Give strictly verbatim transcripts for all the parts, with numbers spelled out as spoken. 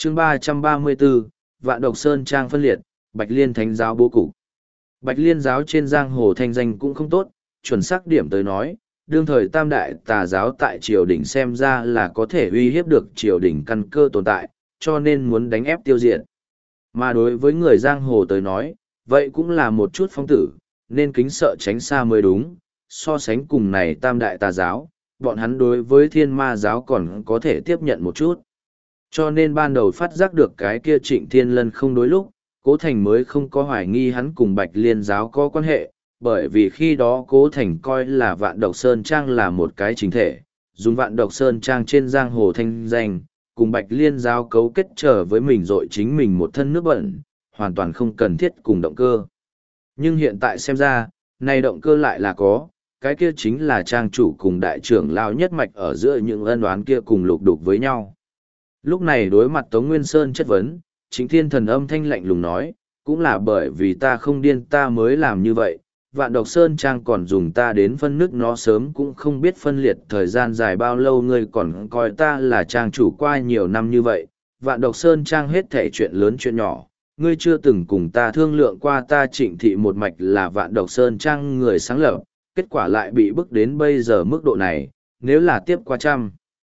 chương ba trăm ba mươi bốn, Vạn Độc Sơn Trang phân liệt, Bạch Liên Thánh giáo bố cục. Bạch Liên giáo trên giang hồ thanh danh cũng không tốt, chuẩn xác điểm tới nói, đương thời tam đại tà giáo tại triều đình xem ra là có thể uy hiếp được triều đình căn cơ tồn tại, cho nên muốn đánh ép tiêu diệt. Mà đối với người giang hồ tới nói, vậy cũng là một chút phong tử, nên kính sợ tránh xa mới đúng. So sánh cùng này tam đại tà giáo, bọn hắn đối với thiên ma giáo còn có thể tiếp nhận một chút. Cho nên ban đầu phát giác được cái kia Trịnh Thiên Lân không đối lúc, Cố Thành mới không có hoài nghi hắn cùng Bạch Liên giáo có quan hệ, bởi vì khi đó Cố Thành coi là Vạn Độc Sơn Trang là một cái chính thể, dùng Vạn Độc Sơn Trang trên giang hồ thanh danh, cùng Bạch Liên giáo cấu kết trở với mình rồi chính mình một thân nước bẩn, hoàn toàn không cần thiết cùng động cơ. Nhưng hiện tại xem ra, này động cơ lại là có, cái kia chính là trang chủ cùng đại trưởng lao nhất mạch ở giữa những ân oán kia cùng lục đục với nhau. Lúc này đối mặt Tống Nguyên Sơn chất vấn, Chính Thiên Thần âm thanh lạnh lùng nói, cũng là bởi vì ta không điên ta mới làm như vậy, Vạn Độc Sơn Trang còn dùng ta đến phân nước nó sớm cũng không biết phân liệt thời gian dài bao lâu ngươi còn coi ta là trang chủ qua nhiều năm như vậy, Vạn Độc Sơn Trang hết thể chuyện lớn chuyện nhỏ, ngươi chưa từng cùng ta thương lượng qua ta Trịnh thị một mạch là Vạn Độc Sơn Trang người sáng lập, kết quả lại bị bức đến bây giờ mức độ này, nếu là tiếp qua trăm.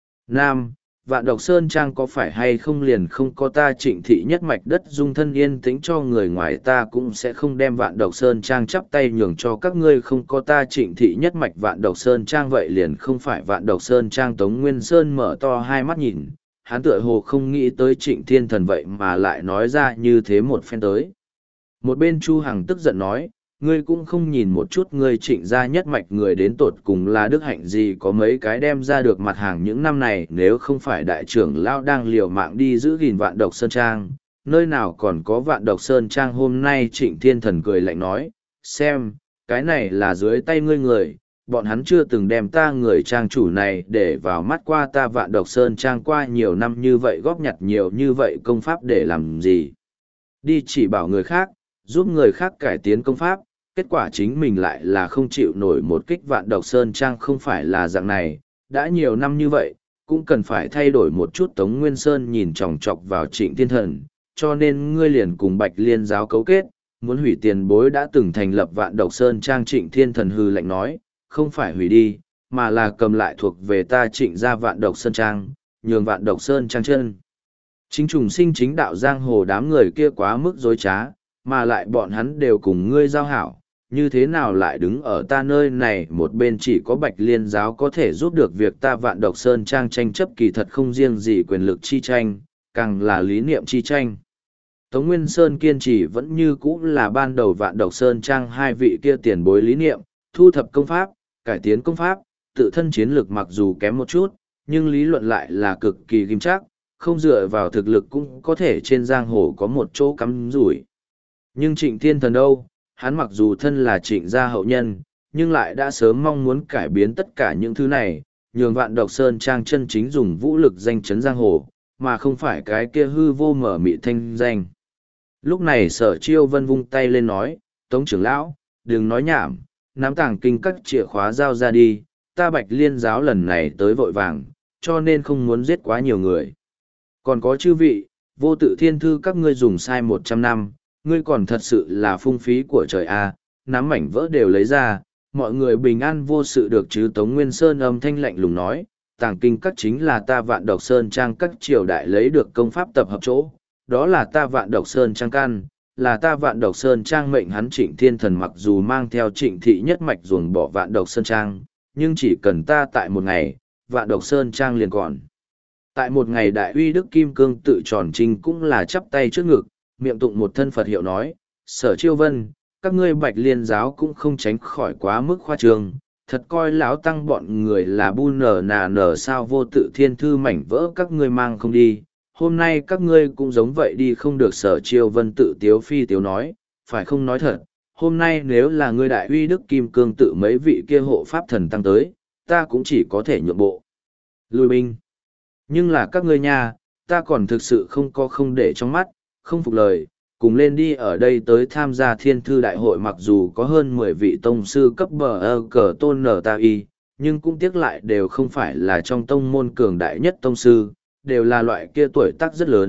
Nam, Vạn Độc Sơn Trang có phải hay không liền không có ta Trịnh thị nhất mạch đất dung thân yên tĩnh cho người ngoài ta cũng sẽ không đem Vạn Độc Sơn Trang chắp tay nhường cho các ngươi không có ta Trịnh thị nhất mạch Vạn Độc Sơn Trang vậy liền không phải Vạn Độc Sơn Trang. Tống Nguyên Sơn mở to hai mắt nhìn, hắn tựa hồ không nghĩ tới Trịnh Thiên Thần vậy mà lại nói ra như thế một phen tới. Một bên Chu Hằng tức giận nói, ngươi cũng không nhìn một chút ngươi Trịnh gia nhất mạch người đến tột cùng là đức hạnh gì có mấy cái đem ra được mặt hàng những năm này nếu không phải đại trưởng lão đang liều mạng đi giữ gìn Vạn Độc Sơn Trang, nơi nào còn có Vạn Độc Sơn Trang. Hôm nay Trịnh Thiên Thần cười lạnh nói, xem, cái này là dưới tay ngươi người, bọn hắn chưa từng đem ta người trang chủ này để vào mắt qua ta Vạn Độc Sơn Trang qua nhiều năm như vậy góp nhặt nhiều như vậy công pháp để làm gì. Đi chỉ bảo người khác, giúp người khác cải tiến công pháp, kết quả chính mình lại là không chịu nổi một kích. Vạn Độc Sơn Trang không phải là dạng này, đã nhiều năm như vậy, cũng cần phải thay đổi một chút. Tống Nguyên Sơn nhìn chòng chọc vào Trịnh Thiên Thần, cho nên ngươi liền cùng Bạch Liên giáo cấu kết, muốn hủy tiền bối đã từng thành lập Vạn Độc Sơn Trang. Trịnh Thiên Thần hư lạnh nói, không phải hủy đi, mà là cầm lại thuộc về ta Trịnh gia Vạn Độc Sơn Trang, nhường Vạn Độc Sơn Trang chân. Chính trùng sinh chính đạo giang hồ đám người kia quá mức dối trá, mà lại bọn hắn đều cùng ngươi giao hảo, như thế nào lại đứng ở ta nơi này một bên. Chỉ có Bạch Liên giáo có thể giúp được việc ta Vạn Độc Sơn Trang tranh chấp, kỳ thật không riêng gì quyền lực chi tranh, càng là lý niệm chi tranh. Tống Nguyên Sơn kiên trì vẫn như cũ là ban đầu Vạn Độc Sơn Trang hai vị kia tiền bối lý niệm, thu thập công pháp, cải tiến công pháp, tự thân chiến lực mặc dù kém một chút, nhưng lý luận lại là cực kỳ ghim chắc, không dựa vào thực lực cũng có thể trên giang hồ có một chỗ cắm rủi. Nhưng Trịnh Thiên Thần đâu, hắn mặc dù thân là Trịnh gia hậu nhân, nhưng lại đã sớm mong muốn cải biến tất cả những thứ này, nhường Vạn Độc Sơn Trang chân chính dùng vũ lực danh chấn giang hồ, mà không phải cái kia hư vô mở mị thanh danh. Lúc này Sở Chiêu Vân vung tay lên nói, Tống trưởng lão, đừng nói nhảm, nắm tàng kinh các chìa khóa giao ra đi, ta Bạch Liên giáo lần này tới vội vàng, cho nên không muốn giết quá nhiều người. Còn có chư vị, vô tự thiên thư các ngươi dùng sai một trăm năm, ngươi còn thật sự là phung phí của trời a, nắm mảnh vỡ đều lấy ra, mọi người bình an vô sự được chứ. Tống Nguyên Sơn âm thanh lạnh lùng nói, tàng kinh các chính là ta Vạn Độc Sơn Trang các triều đại lấy được công pháp tập hợp chỗ, đó là ta Vạn Độc Sơn Trang căn, là ta Vạn Độc Sơn Trang mệnh hắn. Trịnh Thiên Thần mặc dù mang theo Trịnh thị nhất mạch ruồng bỏ Vạn Độc Sơn Trang, nhưng chỉ cần ta tại một ngày, Vạn Độc Sơn Trang liền còn. Tại một ngày đại uy đức kim cương tự tròn trinh cũng là chắp tay trước ngực, miệng tụng một thân Phật hiệu nói, Sở Chiêu Vân, các ngươi Bạch Liên giáo cũng không tránh khỏi quá mức khoa trương, thật coi lão tăng bọn người là bu nở nà nở sao. Vô tự thiên thư mảnh vỡ các ngươi mang không đi, hôm nay các ngươi cũng giống vậy đi không được. Sở Chiêu Vân tự tiếu phi tiếu nói, phải không nói thật, hôm nay nếu là ngươi đại uy đức kim cương tự mấy vị kia hộ pháp thần tăng tới, ta cũng chỉ có thể nhượng bộ lui binh. Nhưng là các ngươi nha, ta còn thực sự không có không để trong mắt, không phục lời, cùng lên đi. Ở đây tới tham gia thiên thư đại hội mặc dù có hơn mười vị tông sư cấp bờ ơ cờ tôn nở ta y, nhưng cũng tiếc lại đều không phải là trong tông môn cường đại nhất tông sư, đều là loại kia tuổi tác rất lớn,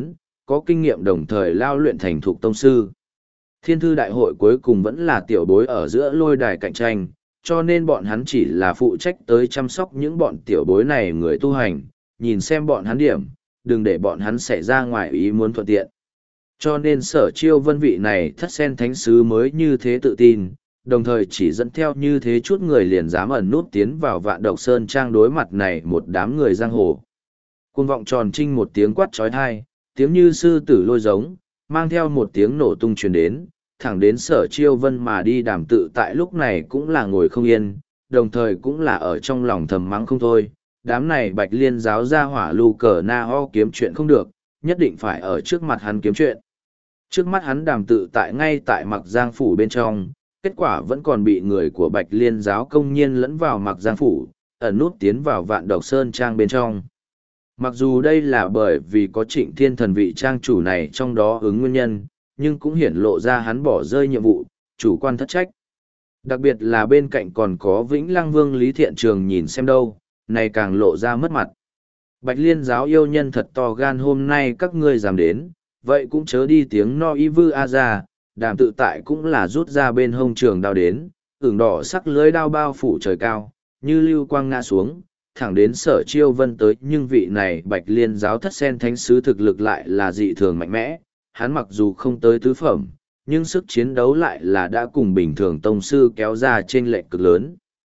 có kinh nghiệm đồng thời lao luyện thành thục tông sư. Thiên thư đại hội cuối cùng vẫn là tiểu bối ở giữa lôi đài cạnh tranh, cho nên bọn hắn chỉ là phụ trách tới chăm sóc những bọn tiểu bối này người tu hành, nhìn xem bọn hắn điểm, đừng để bọn hắn xảy ra ngoài ý muốn thuận tiện. Cho nên Sở Chiêu Vân vị này thất sen thánh sứ mới như thế tự tin, đồng thời chỉ dẫn theo như thế chút người liền dám ẩn nút tiến vào Vạn Độc Sơn Trang đối mặt này một đám người giang hồ. Cuồng vọng tròn trinh một tiếng quát trói thai, tiếng như sư tử lôi giống, mang theo một tiếng nổ tung truyền đến, thẳng đến Sở Chiêu Vân mà đi. Đàm Tự tại lúc này cũng là ngồi không yên, đồng thời cũng là ở trong lòng thầm mắng không thôi. Đám này Bạch Liên giáo ra hỏa lưu cờ na ho kiếm chuyện không được, nhất định phải ở trước mặt hắn kiếm chuyện. Trước mắt hắn Đàm Tự tại ngay tại Mặc Giang phủ bên trong, kết quả vẫn còn bị người của Bạch Liên giáo công nhiên lẫn vào Mặc Giang phủ, ẩn nút tiến vào Vạn Độc Sơn Trang bên trong. Mặc dù đây là bởi vì có Trịnh Thiên Thần vị trang chủ này trong đó ứng nguyên nhân, nhưng cũng hiển lộ ra hắn bỏ rơi nhiệm vụ, chủ quan thất trách. Đặc biệt là bên cạnh còn có Vĩnh Lăng Vương Lý Thiện Trường nhìn xem đâu, này càng lộ ra mất mặt. Bạch Liên giáo yêu nhân thật to gan, hôm nay các ngươi dám đến, vậy cũng chớ đi tiếng no y vư a ra. Đàm Tự tại cũng là rút ra bên hông trường đao đến, ửng đỏ sắc lưới đao bao phủ trời cao, như lưu quang ngã xuống, thẳng đến Sở Chiêu Vân tới. Nhưng vị này Bạch Liên giáo thất sen thánh sứ thực lực lại là dị thường mạnh mẽ, hắn mặc dù không tới tứ phẩm, nhưng sức chiến đấu lại là đã cùng bình thường tông sư kéo ra trên lệch cực lớn.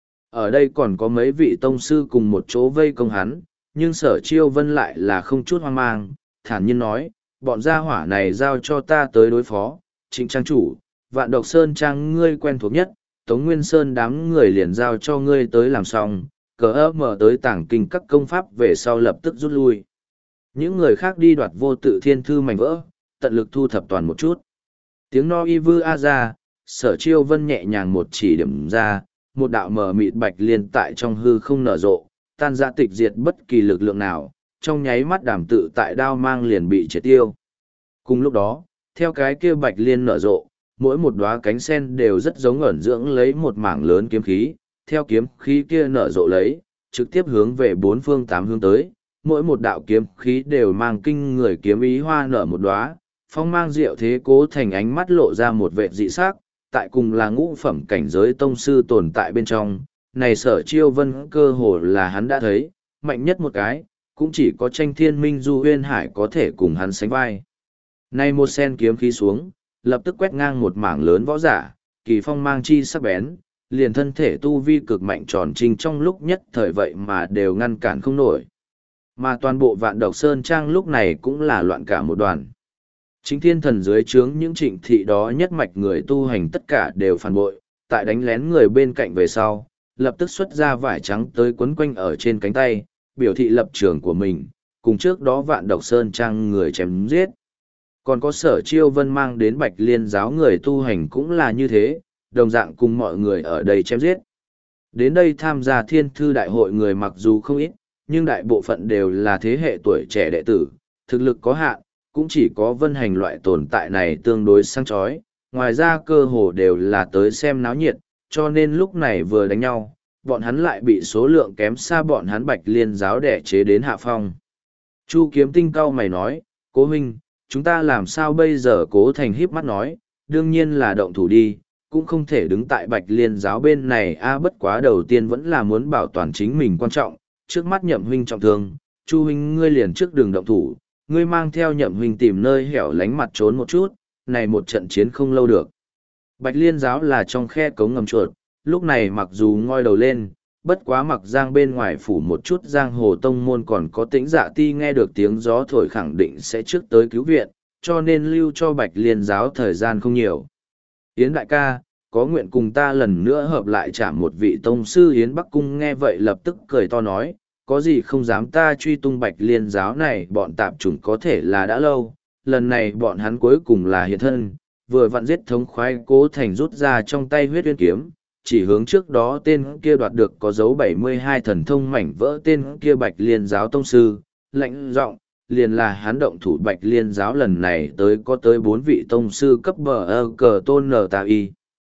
Ở đây còn có mấy vị tông sư cùng một chỗ vây công hắn, nhưng Sở Chiêu Vân lại là không chút hoang mang, thản nhiên nói, bọn gia hỏa này giao cho ta tới đối phó. Trịnh trang chủ, Vạn Độc Sơn Trang ngươi quen thuộc nhất, Tống Nguyên Sơn đám người liền giao cho ngươi tới làm xong, cờ ơ mở tới tảng kinh các công pháp về sau lập tức rút lui. Những người khác đi đoạt vô tự thiên thư mảnh vỡ, tận lực thu thập toàn một chút. Tiếng no y vư a ra, Sở Chiêu Vân nhẹ nhàng một chỉ điểm ra, một đạo mờ mịt bạch liên tại trong hư không nở rộ, tan ra tịch diệt bất kỳ lực lượng nào, trong nháy mắt Đàm Tự tại đao mang liền bị triệt tiêu. Cùng lúc đó, theo cái kia bạch liên nở rộ, mỗi một đóa cánh sen đều rất giống ẩn dưỡng lấy một mảng lớn kiếm khí, theo kiếm khí kia nở rộ lấy, trực tiếp hướng về bốn phương tám hướng tới, mỗi một đạo kiếm khí đều mang kinh người kiếm ý hoa nở một đóa, phong mang diệu thế Cố Thành ánh mắt lộ ra một vẻ dị sắc, tại cùng là ngũ phẩm cảnh giới tông sư tồn tại bên trong, này Sở Chiêu Vân cơ hồ là hắn đã thấy, mạnh nhất một cái, cũng chỉ có Tranh Thiên Minh Du Huyên Hải có thể cùng hắn sánh vai. Nay một sen kiếm khí xuống, lập tức quét ngang một mảng lớn võ giả, kỳ phong mang chi sắc bén, liền thân thể tu vi cực mạnh tròn trinh trong lúc nhất thời vậy mà đều ngăn cản không nổi. Mà toàn bộ Vạn Độc Sơn Trang lúc này cũng là loạn cả một đoàn. Chính Thiên Thần dưới trướng những trịnh thị đó nhất mạch người tu hành tất cả đều phản bội, tại đánh lén người bên cạnh về sau, lập tức xuất ra vải trắng tới quấn quanh ở trên cánh tay, biểu thị lập trường của mình, cùng trước đó Vạn Độc Sơn Trang người chém giết. Còn có Sở Chiêu Vân mang đến Bạch Liên giáo người tu hành cũng là như thế, đồng dạng cùng mọi người ở đây chém giết. Đến đây tham gia Thiên Thư Đại hội người mặc dù không ít, nhưng đại bộ phận đều là thế hệ tuổi trẻ đệ tử, thực lực có hạn, cũng chỉ có Vân Hành loại tồn tại này tương đối sang chói, ngoài ra cơ hồ đều là tới xem náo nhiệt, cho nên lúc này vừa đánh nhau, bọn hắn lại bị số lượng kém xa bọn hắn Bạch Liên giáo đẻ chế đến hạ phong. Chu Kiếm Tinh cau mày nói, Cố huynh, chúng ta làm sao bây giờ? Cố Thành híp mắt nói, đương nhiên là động thủ đi, cũng không thể đứng tại Bạch Liên giáo bên này a bất quá đầu tiên vẫn là muốn bảo toàn chính mình quan trọng, trước mắt Nhậm huynh trọng thương, Chu huynh ngươi liền trước đường động thủ, ngươi mang theo Nhậm huynh tìm nơi hẻo lánh mặt trốn một chút, này một trận chiến không lâu được. Bạch Liên giáo là trong khe cống ngầm chuột, lúc này mặc dù ngoi đầu lên, bất quá mặc giang bên ngoài phủ một chút giang hồ tông môn còn có tĩnh dạ ti nghe được tiếng gió thổi khẳng định sẽ trước tới cứu viện, cho nên lưu cho Bạch Liên giáo thời gian không nhiều. Yến đại ca, có nguyện cùng ta lần nữa hợp lại chạm một vị tông sư? Yến Bắc Cung nghe vậy lập tức cười to nói, có gì không dám, ta truy tung Bạch Liên giáo này bọn tạp chủng có thể là đã lâu, lần này bọn hắn cuối cùng là hiện thân, vừa vặn giết thống khoái. Cố Thành rút ra trong tay huyết uyên kiếm, chỉ hướng trước đó tên kia đoạt được có dấu bảy mươi hai thần thông mảnh vỡ tên kia Bạch Liên giáo tông sư, lạnh giọng, liền là hắn động thủ. Bạch Liên giáo lần này tới có tới bốn vị tông sư cấp bờ ơ cờ tôn nờ tà y.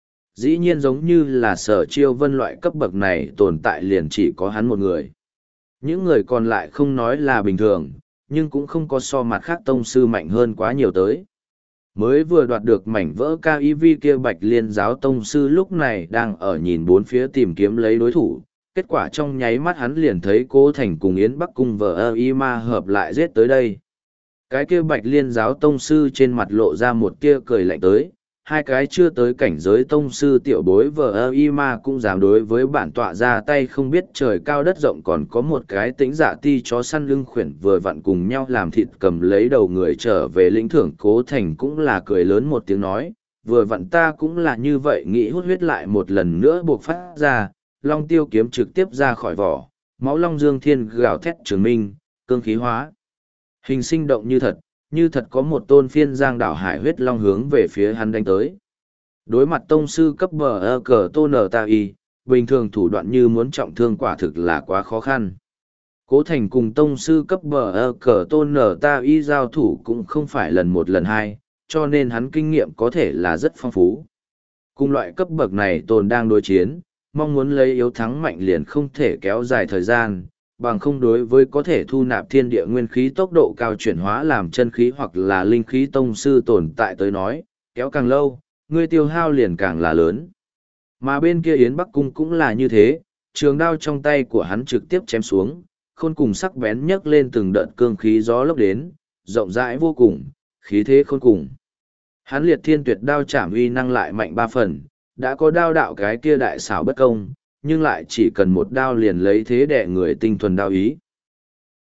Dĩ nhiên giống như là Sở Chiêu Vân loại cấp bậc này tồn tại liền chỉ có hắn một người. Những người còn lại không nói là bình thường, nhưng cũng không có so mặt khác tông sư mạnh hơn quá nhiều tới. Mới vừa đoạt được mảnh vỡ ca i vê kia Bạch Liên giáo tông sư lúc này đang ở nhìn bốn phía tìm kiếm lấy đối thủ, kết quả trong nháy mắt hắn liền thấy Cố Thành cùng Yến Bắc Cung vờ y ma hợp lại giết tới đây. Cái kia Bạch Liên giáo tông sư trên mặt lộ ra một tia cười lạnh tới, hai cái chưa tới cảnh giới tông sư tiểu bối vờ y ma cũng dám đối với bản tọa ra tay, không biết trời cao đất rộng, còn có một cái tĩnh dạ ti chó săn lưng khuyển vừa vặn cùng nhau làm thịt cầm lấy đầu người trở về lĩnh thưởng. Cố Thành cũng là cười lớn một tiếng nói, vừa vặn ta cũng là như vậy nghĩ, hút huyết lại một lần nữa buộc phát ra, long tiêu kiếm trực tiếp ra khỏi vỏ, máu long dương thiên gào thét trường minh, cương khí hóa. Hình sinh động như thật, như thật có một tôn phiên giang đảo hải huyết long hướng về phía hắn đánh tới. Đối mặt tông sư cấp bờ ơ cờ tô nở ta y, bình thường thủ đoạn như muốn trọng thương quả thực là quá khó khăn. Cố Thành cùng tông sư cấp bờ ơ cờ tô nở ta y giao thủ cũng không phải lần một lần hai, cho nên hắn kinh nghiệm có thể là rất phong phú. Cùng loại cấp bậc này tồn đang đối chiến, mong muốn lấy yếu thắng mạnh liền không thể kéo dài thời gian, bằng không đối với có thể thu nạp thiên địa nguyên khí tốc độ cao chuyển hóa làm chân khí hoặc là linh khí tông sư tồn tại tới nói, kéo càng lâu, ngươi tiêu hao liền càng là lớn. Mà bên kia Yến Bắc Cung cũng là như thế, trường đao trong tay của hắn trực tiếp chém xuống, khôn cùng sắc bén nhấc lên từng đợt cương khí gió lốc đến, rộng rãi vô cùng, khí thế khôn cùng. Hắn liệt thiên tuyệt đao chạm uy năng lại mạnh ba phần, đã có đao đạo cái kia đại xảo bất công, nhưng lại chỉ cần một đao liền lấy thế đẻ người tinh thuần đao ý.